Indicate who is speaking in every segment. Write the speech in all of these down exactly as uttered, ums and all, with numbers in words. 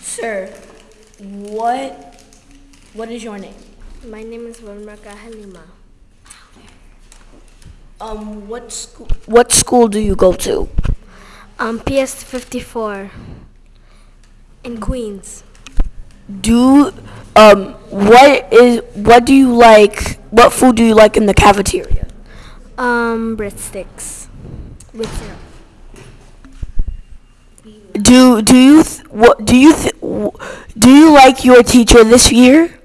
Speaker 1: Sir, what what is your name?
Speaker 2: My name is Walmarka Halima.
Speaker 1: Um, what school what school do you go to?
Speaker 2: Um, P S fifty-four in Queens.
Speaker 1: Do um what is what do you like? What food do you like in the cafeteria?
Speaker 2: Um, breadsticks with syrup.
Speaker 1: Do do you th- what do you th- w- do you like your teacher this year?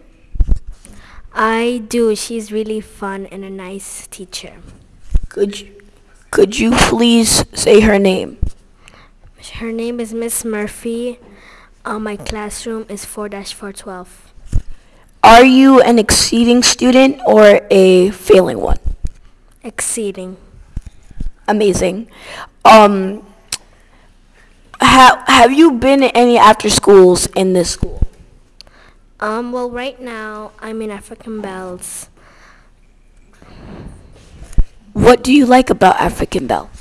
Speaker 2: I do. She's really fun and a nice teacher.
Speaker 1: Could you, could you please say her name?
Speaker 2: Her name is Miss Murphy. Uh, my classroom is four dash four twelve.
Speaker 1: Are you an exceeding student or a failing one?
Speaker 2: Exceeding.
Speaker 1: Amazing. Um, ha- have you been in any after schools in this school?
Speaker 2: Um, well, right now I'm in African Bells.
Speaker 1: What do you like about African Bell?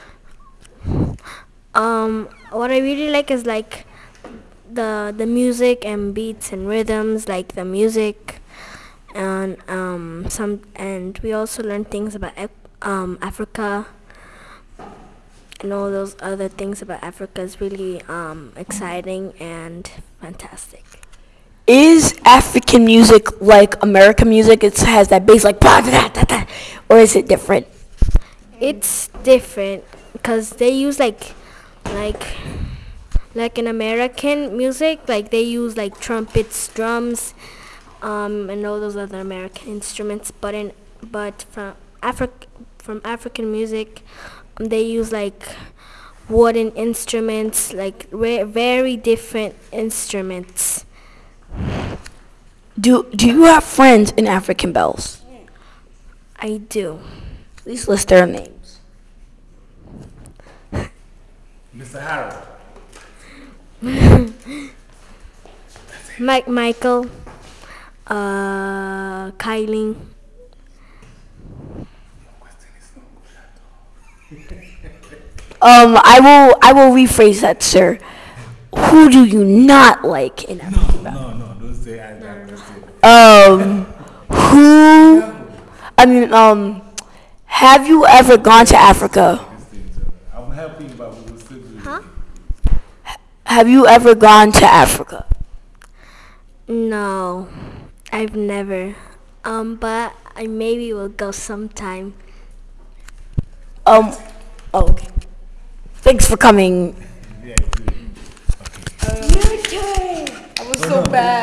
Speaker 2: Um, what I really like is like the the music and beats and rhythms, like the music, and um some, and we also learn things about Af- um Africa and all those other things about Africa is really um exciting and fantastic.
Speaker 1: Is African music like American music? It has that bass like ba da da da da, or is it different?
Speaker 2: It's different because they use like like like in American music, like they use like trumpets, drums, um, and all those other American instruments. But in but from Afric from African music, um, they use like wooden instruments, like re- very different instruments.
Speaker 1: Do do you have friends in African Bells?
Speaker 2: I do.
Speaker 1: Please list their names.
Speaker 3: Mister Harold.
Speaker 2: Mike, Michael, uh, Kylie.
Speaker 1: Um, I will I will rephrase that, sir. Who do you not like in African Bells?
Speaker 3: No, no, don't say I that. Don't say
Speaker 1: Um, who? I mean, um, have you ever gone to Africa?
Speaker 3: this thing. So I'm helping, but we will still do it.
Speaker 2: Huh?
Speaker 1: Have you ever gone to Africa?
Speaker 2: No, I've never. Um, but I maybe will go sometime.
Speaker 1: Um, oh, okay. Thanks for coming.
Speaker 3: Yeah, it's good.
Speaker 1: I was so bad.